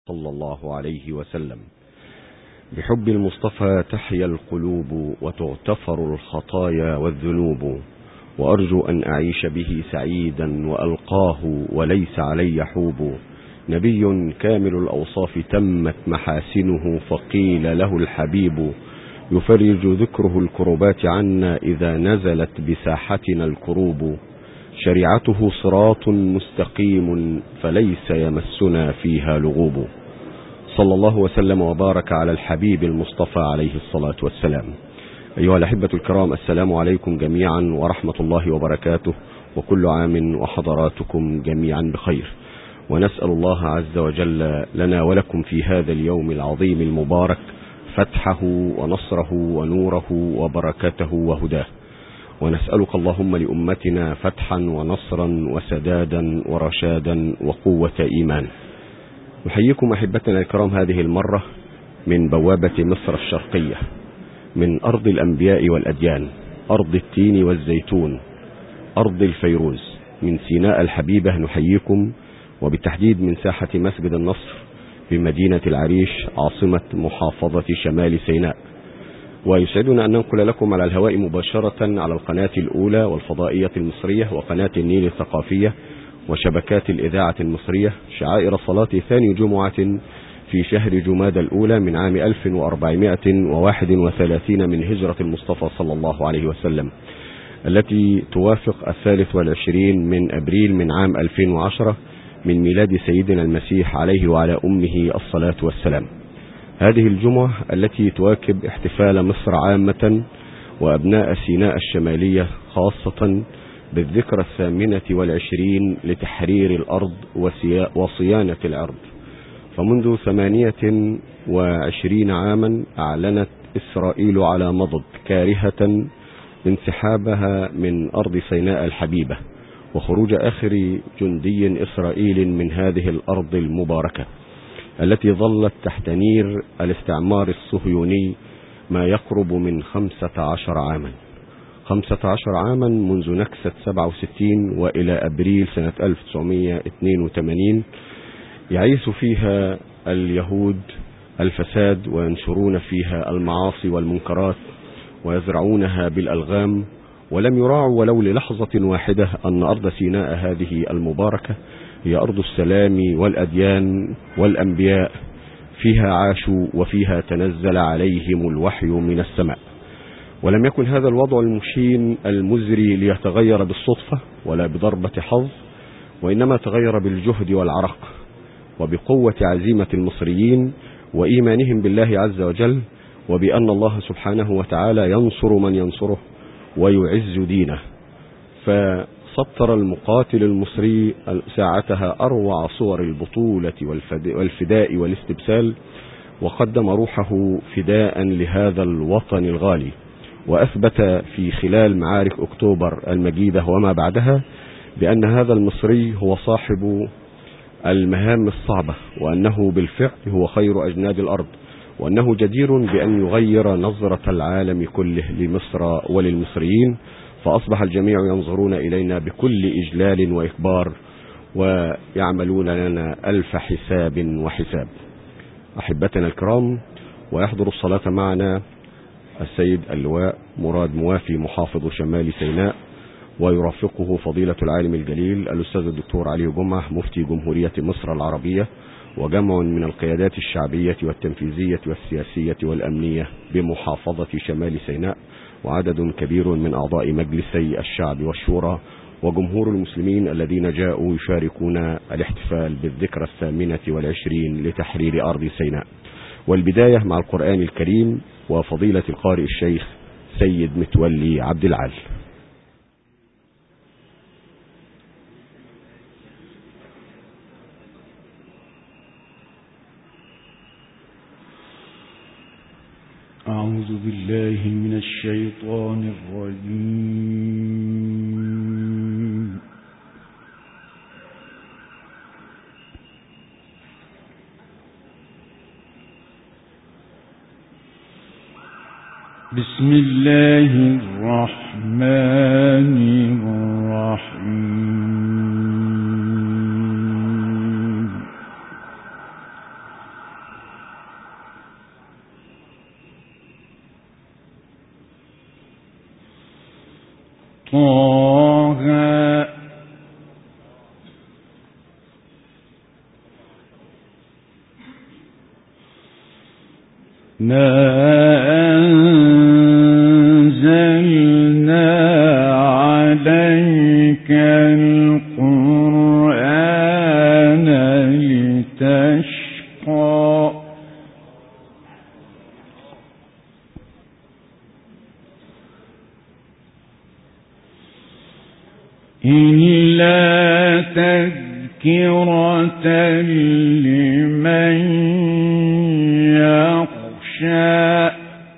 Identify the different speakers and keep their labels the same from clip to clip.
Speaker 1: صلى الله عليه وسلم. بحب المصطفى تحيا القلوب وتغتفر الخطايا والذنوب، وأرجو أن أعيش به سعيدا وألقاه وليس علي حوب. نبي كامل الأوصاف تمت محاسنه، فقيل له الحبيب. يفرج ذكره الكربات عنا إذا نزلت بساحتنا الكروب. شريعته صراط مستقيم فليس يمسنا فيها لغوب. صلى الله وسلم وبارك على الحبيب المصطفى عليه الصلاة والسلام. أيها الأحبة الكرام، السلام عليكم جميعا ورحمة الله وبركاته، وكل عام وحضراتكم جميعا بخير. ونسأل الله عز وجل لنا ولكم في هذا اليوم العظيم المبارك فتحه ونصره ونوره وبركته وهداه. ونسألك اللهم لأمتنا فتحا ونصرا وسدادا ورشادا وقوة إيمان. نحييكم أحبتنا الكرام هذه المرة من بوابة مصر الشرقية، من أرض الأنبياء والأديان، أرض التين والزيتون، أرض الفيروز، من سيناء الحبيبة. نحييكم وبالتحديد من ساحة مسجد النصر بمدينة العريش عاصمة محافظة شمال سيناء. ويسعدنا أن ننقل لكم على الهواء مباشرة على القناة الأولى والفضائية المصرية وقناة النيل الثقافية وشبكات الإذاعة المصرية شعائر صلاة ثاني جمعة في شهر جمادى الأولى من عام 1431 من هجرة المصطفى صلى الله عليه وسلم، التي توافق 23 من أبريل من عام 2010 من ميلاد سيدنا المسيح عليه وعلى أمه الصلاة والسلام. هذه الجمعة التي تواكب احتفال مصر عامة وأبناء سيناء الشمالية خاصة بالذكرى 28 لتحرير الأرض وصيانة الأرض. فمنذ 28 عاما أعلنت إسرائيل على مضض كارهة انسحابها من أرض سيناء الحبيبة وخروج آخر جندي إسرائيل من هذه الأرض المباركة التي ظلت تحت نير الاستعمار الصهيوني ما يقرب من 15 عاما. 15 عاما منذ نكسة 67 وإلى أبريل سنة 1982 يعيش فيها اليهود الفساد وينشرون فيها المعاصي والمنكرات ويزرعونها بالألغام، ولم يراعوا ولو للحظة واحدة أن أرض سيناء هذه المباركة هي أرض السلام والأديان والأنبياء، فيها عاشوا وفيها تنزل عليهم الوحي من السماء. ولم يكن هذا الوضع المشين المزري ليتغير بالصدفة ولا بضربة حظ، وإنما تغير بالجهد والعرق وبقوة عزيمة المصريين وإيمانهم بالله عز وجل، وبأن الله سبحانه وتعالى ينصر من ينصره ويعز دينه. فسطر المقاتل المصري ساعتها أروع صور البطولة والفداء والاستبسال، وقدم روحه فداء لهذا الوطن الغالي، وأثبت في خلال معارك أكتوبر المجيدة وما بعدها بأن هذا المصري هو صاحب المهام الصعبة، وأنه بالفعل هو خير أجناد الأرض، وأنه جدير بأن يغير نظرة العالم كله لمصر وللمصريين. فأصبح الجميع ينظرون إلينا بكل إجلال وإكبار ويعملون لنا ألف حساب وحساب. أحبتنا الكرام، ويحضر الصلاة معنا السيد اللواء مراد موافي محافظ شمال سيناء، ويرافقه فضيلة العالم الجليل الأستاذ الدكتور علي جمعة مفتي جمهورية مصر العربية، وجمع من القيادات الشعبية والتنفيذية والسياسية والأمنية بمحافظة شمال سيناء، وعدد كبير من أعضاء مجلسي الشعب والشورى وجمهور المسلمين الذين جاءوا يشاركون الاحتفال بالذكرى 28 لتحرير أرض سيناء. والبداية مع القرآن الكريم وفضيلة القارئ الشيخ سيد متولي عبد العال.
Speaker 2: أعوذ بالله من الشيطان الرجيم. بسم الله الرحمن الرحيم. طه. ما أنزلنا عليك القرآن لتشقى إلا تذكرة لمن يخشى.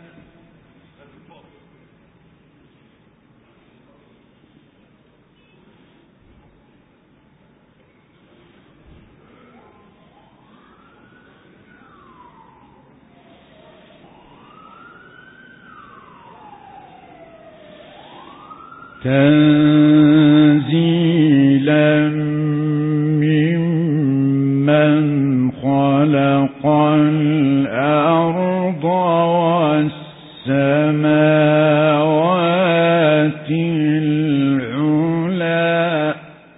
Speaker 2: تنزيلا ممن خلق الأرض والسماوات العلى.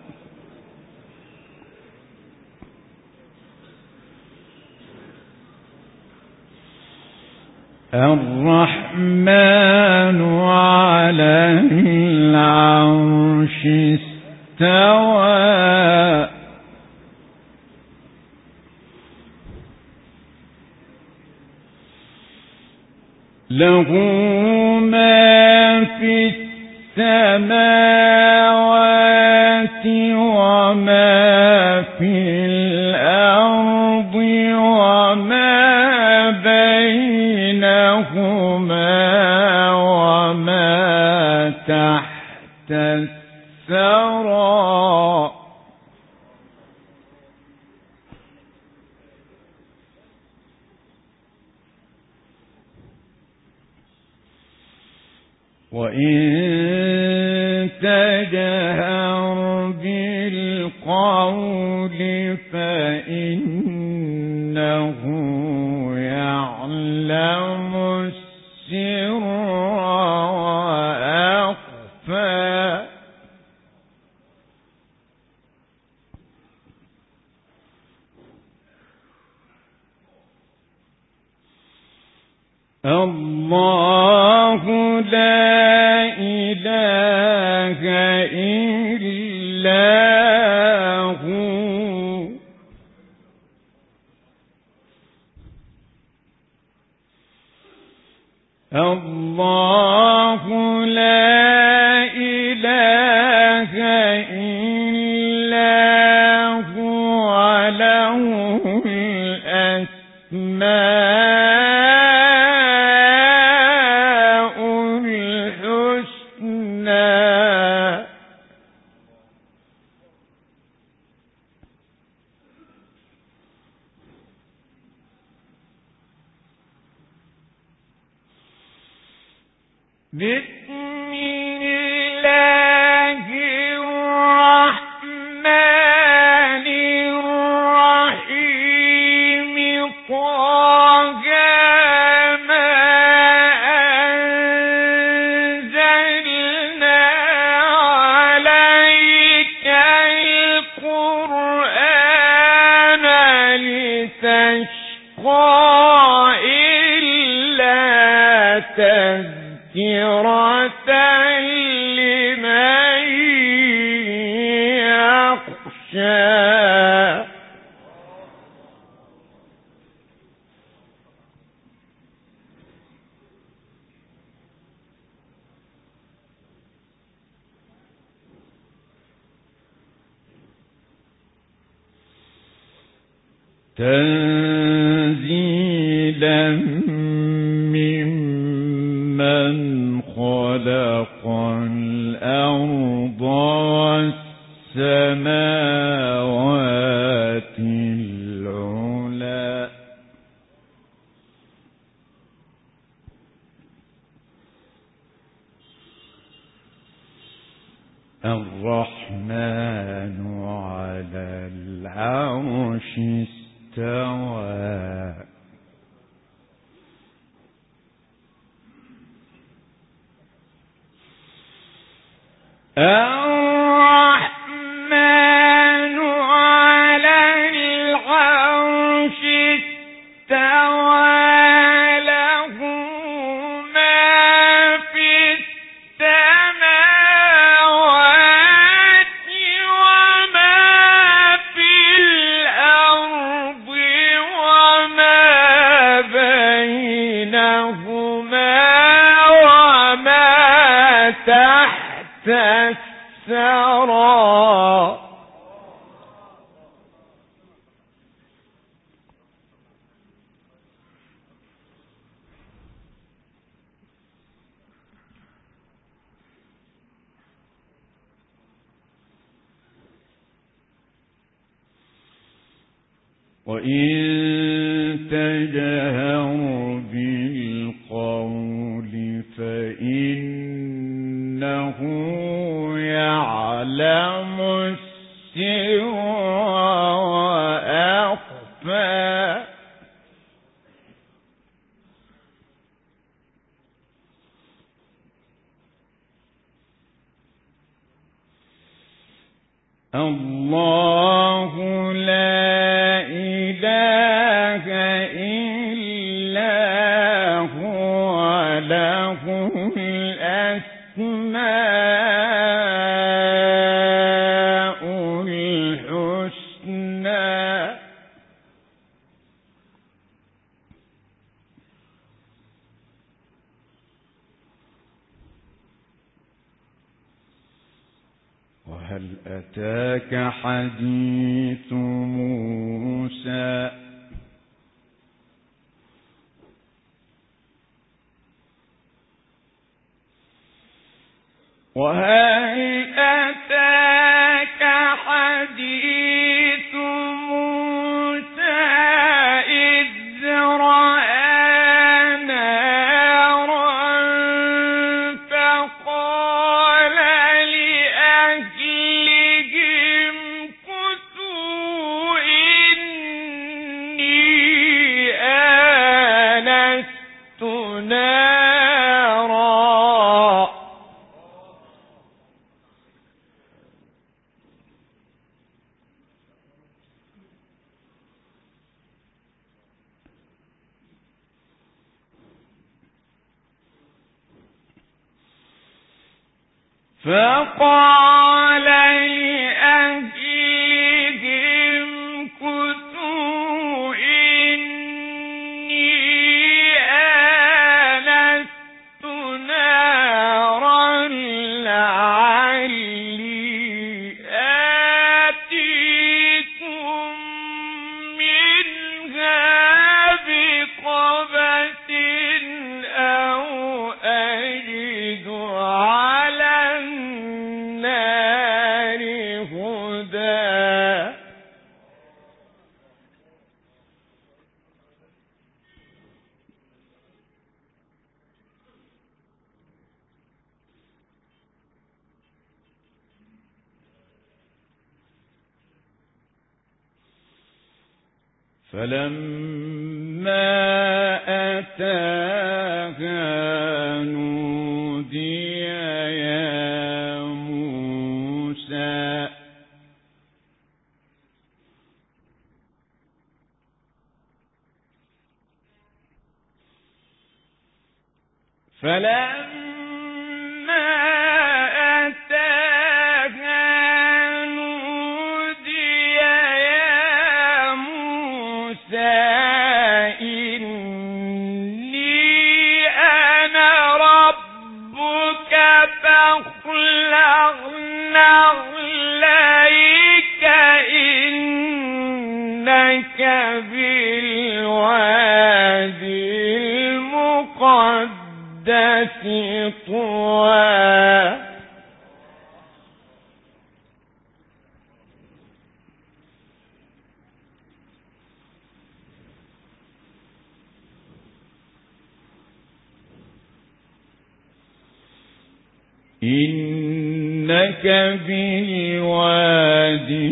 Speaker 2: الرحمن على العرش استوى. له ما في السماوات وما في الأرض وما بينهما وما تحت الثرى. وإن تجهر بالقول فإنه يعلم السر وأخفى. الله لا إله إلا هو. الله لا إله إلا هو له الأسماء الحسنى. بسم الله الرحمن الرحيم. طه ما أنزلنا عليك القرآن لتشقى إلا تذكرة لمن يخشى. تنزيلا ممن خلق الأرض والسماوات العلى. الرحمن على العرش استوى. تحت الثرى وإن تجهر بالقول فإنه يعلم السر وأخفى الله لا إله إلا هو له الأسماء الحسنى وهل أتاك حديث موسى وهل أتاك حديث موسى إذ رأى نارا فقال لأهلهم كثوا إني آنست نارا فقال لأهلهم كثوا إني آنست نارا لعلي آتيكم منها بقبس أو أجد على النار هدى فلما أتاها نودي يا موسى فلما أتاها نودي يا موسى إني أنا ربك فاخلع نعليك إنك بالوادي المقدس طوى إنك بالوادي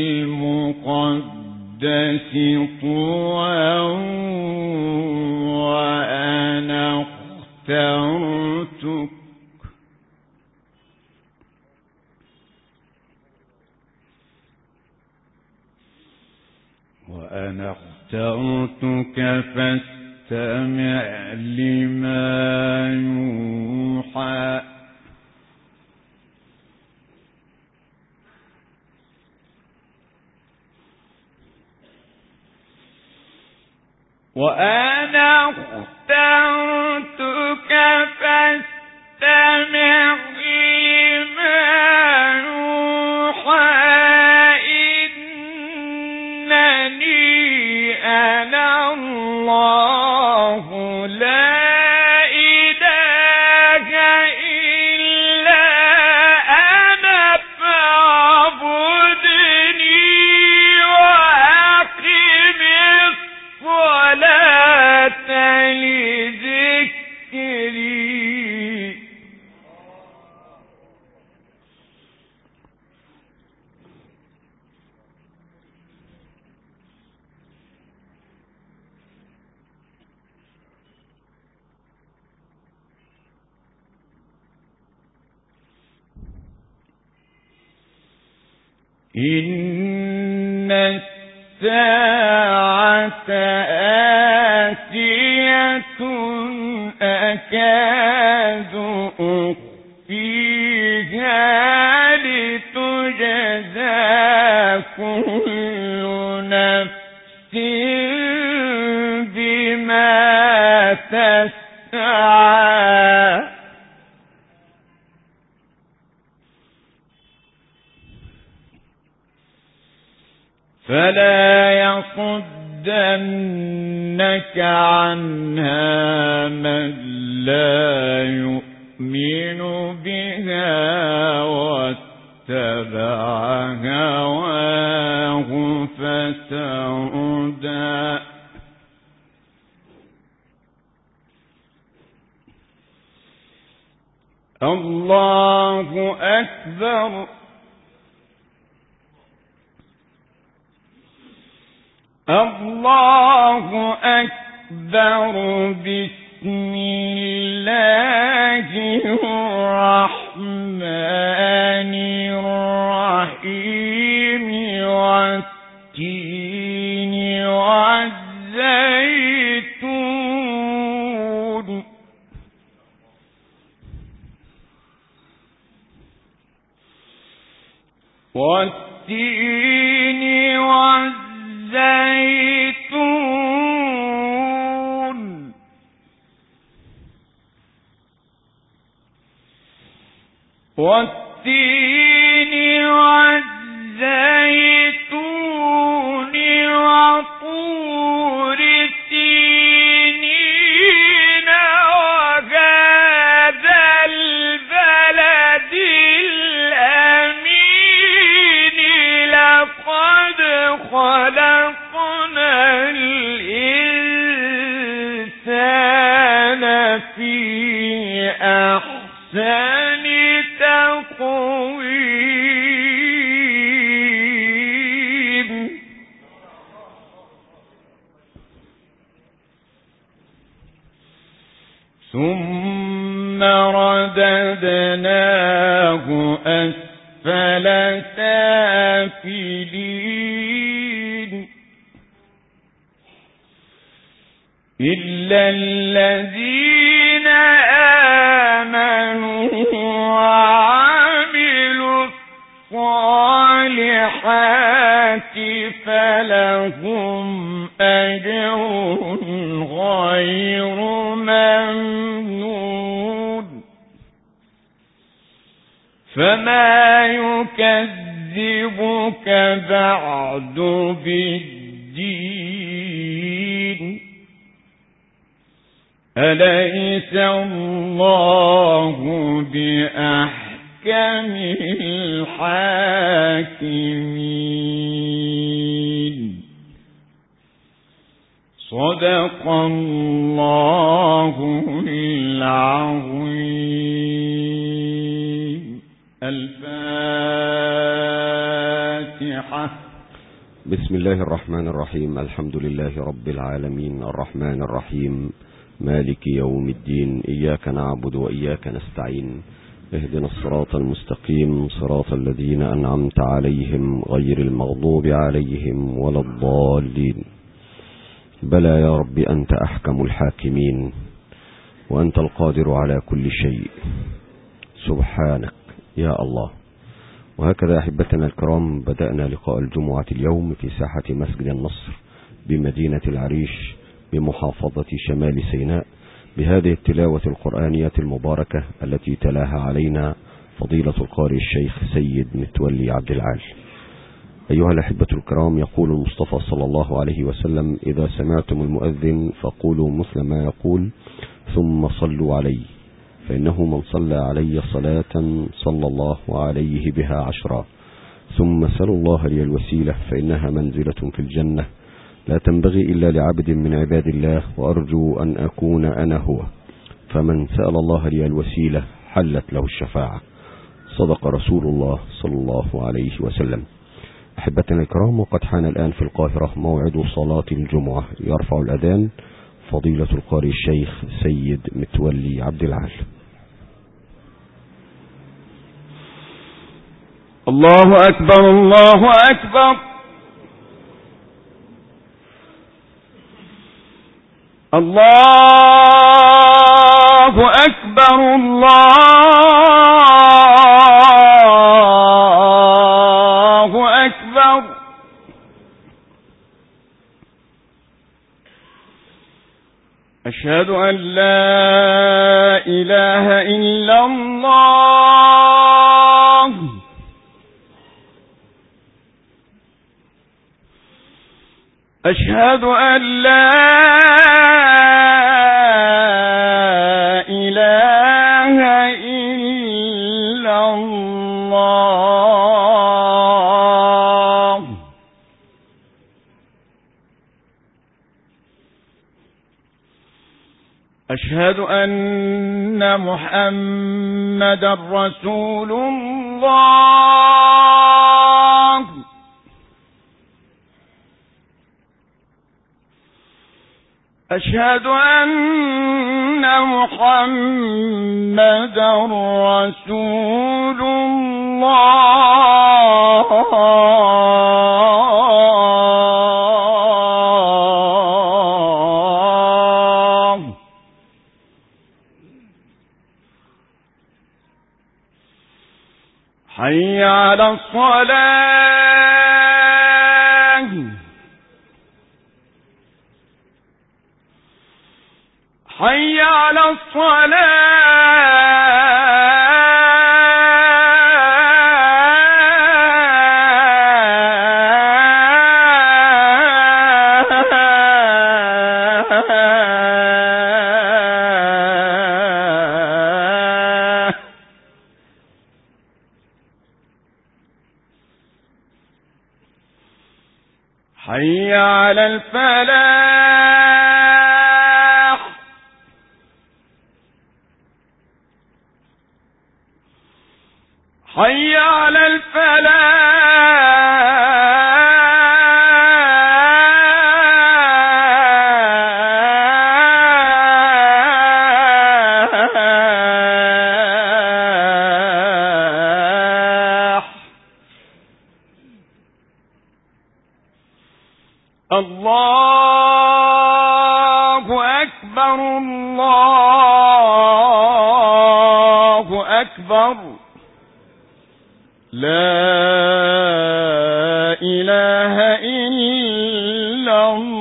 Speaker 2: المقدس طوى وأنا اخترتك فاستمع لما يوحى وأنا اخترتك فاستمع إن الساعة آتية أكاد أخفيها لتجزى كل نفس بما تسعى فلا يصدنك عنها من لا يؤمن بها واتبع هواه فتردى الله أكبر الله أكبر بسم الله الرحمن الرحيم والتين والزيتون والتين والزيتون والتين والزيتون وطور سينين وهذا البلد الأمين لقد خلقنا الإنسان في أحسن تقويم ثم رددناه أسفل سافلين إلا الذين آمنوا وعملوا الصالحات فلهم أجر غير ممنون فما يكذبك بعد بالدين أليس الله بأحكم الحاكمين صدق الله العظيم الفاتحة.
Speaker 1: بسم الله الرحمن الرحيم. الحمد لله رب العالمين الرحمن الرحيم مالك يوم الدين. إياك نعبد وإياك نستعين. اهدنا الصراط المستقيم صراط الذين أنعمت عليهم غير المغضوب عليهم ولا الضالين. بلى يا رب أنت أحكم الحاكمين وأنت القادر على كل شيء سبحانك يا الله. وهكذا أحبتنا الكرام بدأنا لقاء الجمعة اليوم في ساحة مسجد النصر بمدينة العريش بمحافظة شمال سيناء بهذه التلاوة القرآنية المباركة التي تلاها علينا فضيلة القارئ الشيخ سيد متولي عبد العال. أيها الأحبة الكرام، يقول المصطفى صلى الله عليه وسلم: إذا سمعتم المؤذن فقولوا مثل ما يقول ثم صلوا علي، فإنه من صلى علي صلاة صلى الله عليه بها 10، ثم سلوا الله لي الوسيلة فإنها منزلة في الجنة لا تنبغي إلا لعبد من عباد الله، وأرجو أن أكون أنا هو، فمن سأل الله لي الوسيلة حلت له الشفاعة. صدق رسول الله صلى الله عليه وسلم. أحبتنا الكرام، وقد حان الآن في القاهرة موعد صلاة الجمعة. يرفع الأذان فضيلة القارئ الشيخ سيد متولي عبد العال.
Speaker 2: الله أكبر، الله أكبر، الله أكبر، الله أكبر. أشهد أن لا إله إلا الله، أشهد أن لا إله إلا الله، أشهد أن محمدا رسول الله، أشهد أن محمدا رسول الله، حي على الصلاة، حي على حي على الفلاح، حي على الفلاح، الله أكبر، الله أكبر، لا إله إلا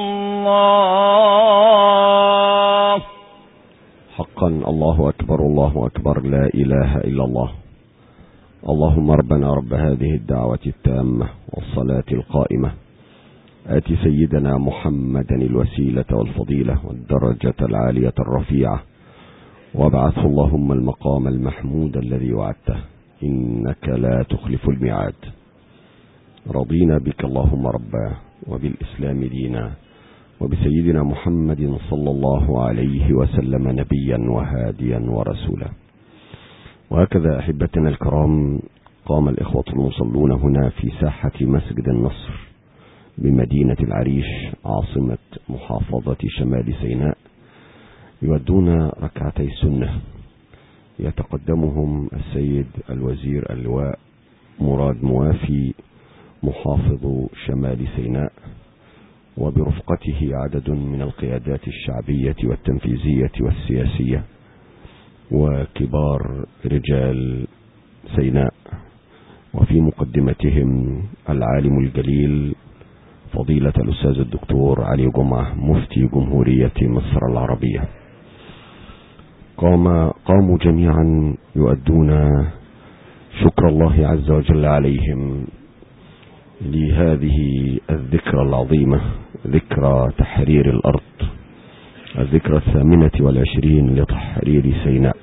Speaker 2: الله.
Speaker 1: حقا الله أكبر، الله أكبر، لا إله إلا الله. اللهم ربنا رب هذه الدعوة التامة والصلاة القائمة، آت سيدنا محمدا الوسيلة والفضيلة والدرجة العالية الرفيعة، وابعثه اللهم المقام المحمود الذي وعدته، إنك لا تخلف الميعاد. رضينا بك اللهم ربا، وبالإسلام دينا، وبسيدنا محمد صلى الله عليه وسلم نبيا وهاديا ورسولا. وهكذا أحبتنا الكرام، قام الإخوة المصلون هنا في ساحة مسجد النصر بمدينة العريش عاصمة محافظة شمال سيناء، يودون ركعتي سنة يتقدمهم السيد الوزير اللواء مراد موافي محافظ شمال سيناء، وبرفقته عدد من القيادات الشعبية والتنفيذية والسياسية وكبار رجال سيناء، وفي مقدمتهم العالم الجليل فضيلة الأستاذ الدكتور علي جمعة مفتي جمهورية مصر العربية. قاموا جميعا يؤدون شكر الله عز وجل عليهم لهذه الذكرى العظيمة، ذكرى تحرير الأرض، الذكرى 28 لتحرير سيناء.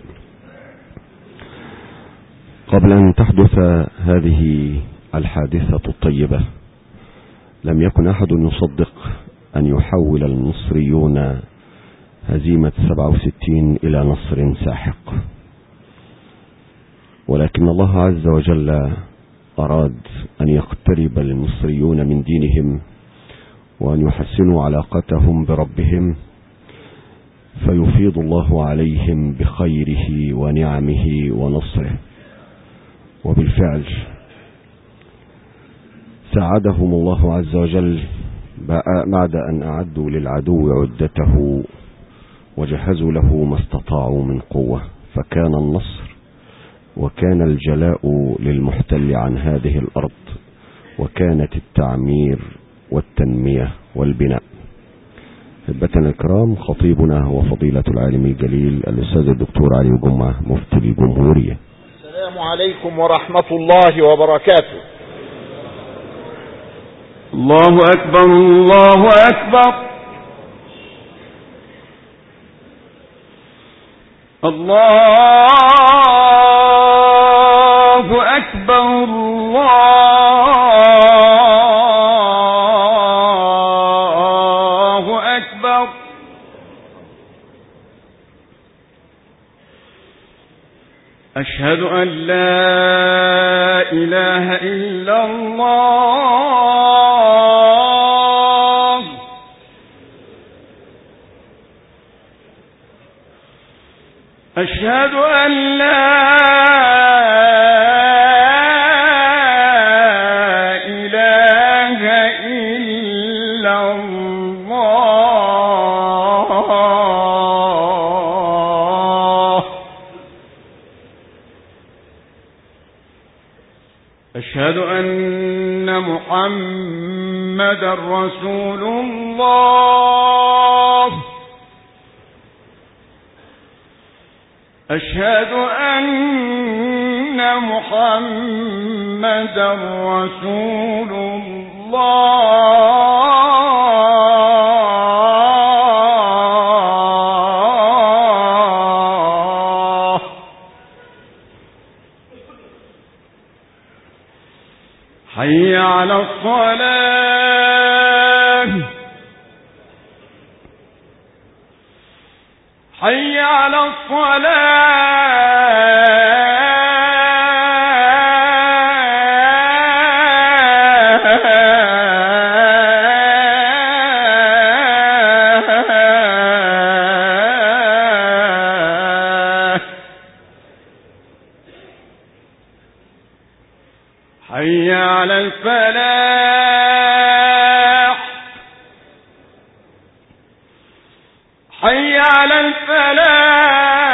Speaker 1: قبل أن تحدث هذه الحادثة الطيبة لم يكن أحد يصدق أن يحول المصريون هزيمة 67 إلى نصر ساحق، ولكن الله عز وجل أراد أن يقترب المصريون من دينهم وأن يحسنوا علاقتهم بربهم، فيفيض الله عليهم بخيره ونعمه ونصره. وبالفعل ساعدهم الله عز وجل بعد أن أعدوا للعدو عدته وجهزوا له ما استطاعوا من قوة، فكان النصر وكان الجلاء للمحتل عن هذه الأرض، وكانت التعمير والتنمية والبناء. أحبتنا الكرام، خطيبنا هو فضيلة العالم الجليل الأستاذ الدكتور علي جمعة مفتي الجمهورية.
Speaker 3: السلام عليكم ورحمة الله وبركاته.
Speaker 2: الله أكبر، الله أكبر، الله أكبر، الله أكبر. أشهد أن لا إله إلا الله، أشهد أن لا إله إلا الله، أشهد أن محمدا رسول الله، أشهد أن محمدا رسول الله. حي على الصلاة، حي على الصلاة، حي على الفلاح، حي على الفلاح.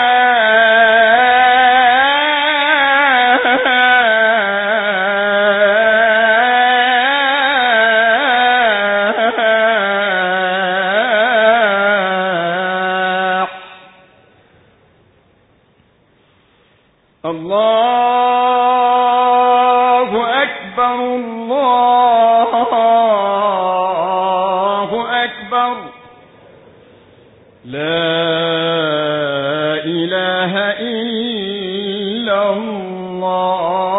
Speaker 2: الله أكبر، الله أكبر، لا إله إلا الله.